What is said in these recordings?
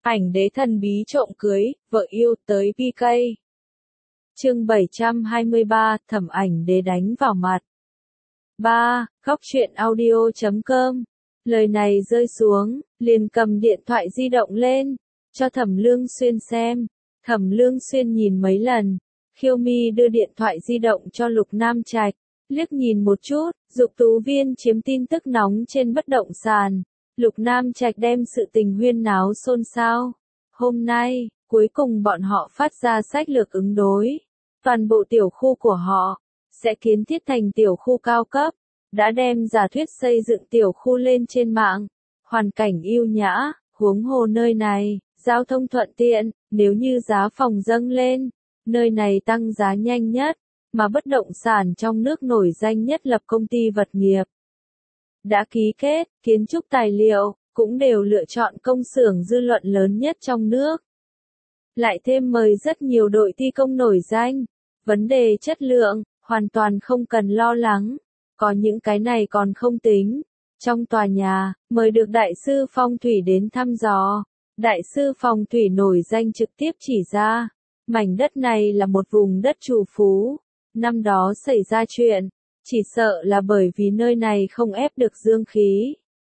Ảnh đế thần bí trộm cưới, vợ yêu tới PK. Chương 723, Thẩm Ảnh đế đánh vào mặt. 3. Góc truyện audio.com. Lời này rơi xuống, liền cầm điện thoại di động lên, cho Thẩm Lương Xuyên xem. Thẩm Lương Xuyên nhìn mấy lần, Khiêu Mi đưa điện thoại di động cho Lục Nam Trạch, liếc nhìn một chút, Dục Tú Viên chiếm tin tức nóng trên bất động sản. Lục Nam Trạch đem sự tình huyên náo xôn xao. Hôm nay, cuối cùng bọn họ phát ra sách lược ứng đối. Toàn bộ tiểu khu của họ sẽ kiến thiết thành tiểu khu cao cấp, đã đem giả thuyết xây dựng tiểu khu lên trên mạng. Hoàn cảnh ưu nhã, huống hồ nơi này, giao thông thuận tiện, nếu như giá phòng dâng lên, nơi này tăng giá nhanh nhất, mà bất động sản trong nước nổi danh nhất lập công ty vật nghiệp. Đã ký kết, kiến trúc tài liệu, cũng đều lựa chọn công xưởng dư luận lớn nhất trong nước. Lại thêm mời rất nhiều đội thi công nổi danh. Vấn đề chất lượng, hoàn toàn không cần lo lắng. Có những cái này còn không tính. Trong tòa nhà, mời được đại sư phong thủy đến thăm dò. Đại sư phong thủy nổi danh trực tiếp chỉ ra, mảnh đất này là một vùng đất trù phú. Năm đó xảy ra chuyện, chỉ sợ là bởi vì nơi này không ép được dương khí.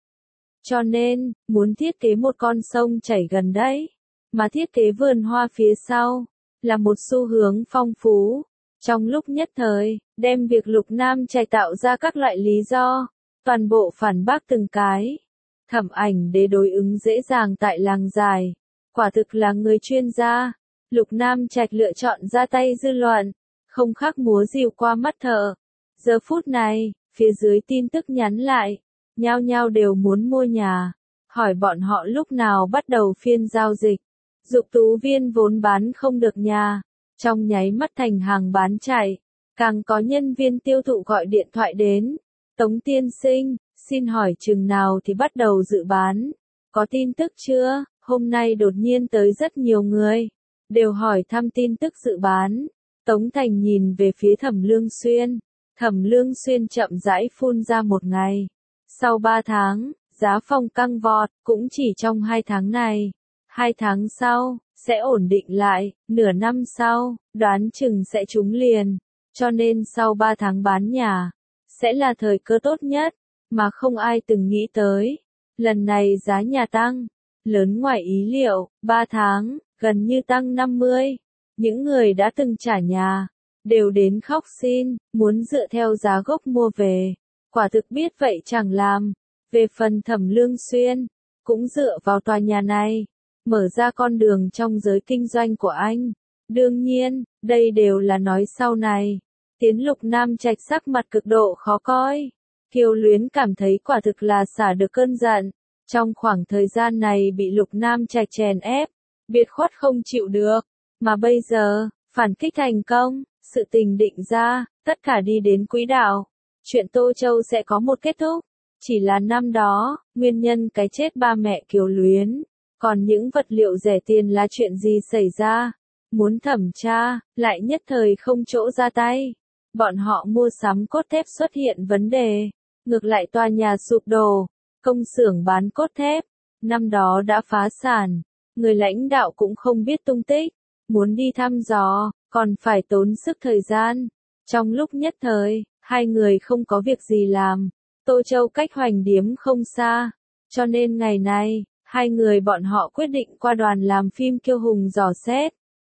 Cho nên, muốn thiết kế một con sông chảy gần đấy, mà thiết kế vườn hoa phía sau, là một xu hướng phong phú. Trong lúc nhất thời, đem việc Lục Nam Trạch tạo ra các loại lý do, toàn bộ phản bác từng cái. Thẩm Ảnh đế đối ứng dễ dàng tại làng dài, quả thực là người chuyên gia. Lục Nam Trạch lựa chọn ra tay dư luận, không khác múa rìu qua mắt thợ. Giờ phút này, phía dưới tin tức nhắn lại, nhao nhao đều muốn mua nhà, hỏi bọn họ lúc nào bắt đầu phiên giao dịch. Dục Tú Viên vốn bán không được nhà, trong nháy mắt thành hàng bán chạy, càng có nhân viên tiêu thụ gọi điện thoại đến. Tống tiên sinh, xin hỏi chừng nào thì bắt đầu dự bán, có tin tức chưa? Hôm nay đột nhiên tới rất nhiều người, đều hỏi thăm tin tức dự bán. Tống Thành nhìn về phía Thẩm Lương Xuyên, Thẩm Lương Xuyên chậm rãi phun ra một ngày. Sau 3 tháng, giá phòng căng vọt, cũng chỉ trong 2 tháng này. 2 tháng sau, sẽ ổn định lại, nửa năm sau, đoán chừng sẽ trúng liền. Cho nên sau 3 tháng bán nhà, sẽ là thời cơ tốt nhất, mà không ai từng nghĩ tới. Lần này giá nhà tăng, lớn ngoài ý liệu, 3 tháng, gần như tăng 50. Những người đã từng trả nhà, đều đến khóc xin, muốn dựa theo giá gốc mua về. Quả thực biết vậy chẳng làm. Về phần Thẩm Lương Xuyên, cũng dựa vào tòa nhà này, mở ra con đường trong giới kinh doanh của anh. Đương nhiên, đây đều là nói sau này. Tiến Lục Nam Trạch sắc mặt cực độ khó coi. Kiều Luyến cảm thấy quả thực là xả được cơn giận. Trong khoảng thời gian này bị Lục Nam Trạch chèn ép, biệt khuất không chịu được. Mà bây giờ, phản kích thành công, sự tình định ra, tất cả đi đến quỹ đạo. Chuyện Tô Châu sẽ có một kết thúc. Chỉ là năm đó, nguyên nhân cái chết ba mẹ Kiều Luyến. Còn những vật liệu rẻ tiền là chuyện gì xảy ra? Muốn thẩm tra, lại nhất thời không chỗ ra tay. Bọn họ mua sắm cốt thép xuất hiện vấn đề. Ngược lại tòa nhà sụp đổ, công xưởng bán cốt thép, năm đó đã phá sản. Người lãnh đạo cũng không biết tung tích. Muốn đi thăm dò, còn phải tốn sức thời gian. Trong lúc nhất thời, hai người không có việc gì làm. Tô Châu cách Hoành Điếm không xa. Cho nên ngày này, hai người bọn họ quyết định qua đoàn làm phim Kiêu Hùng dò xét.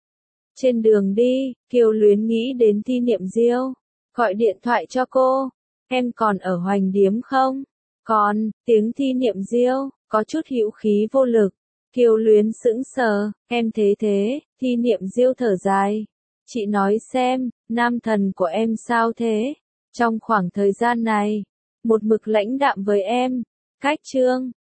Trên đường đi, Kiều Luyến nghĩ đến Thi Niệm Diêu. Gọi điện thoại cho cô. Em còn ở Hoành Điếm không? Còn, tiếng Thi Niệm Diêu, có chút hữu khí vô lực. Kiều Luyến sững sờ, em thế, Thi Niệm Diêu thở dài. Chị nói xem, nam thần của em sao thế? Trong khoảng thời gian này, một mực lãnh đạm với em. Cách Trương,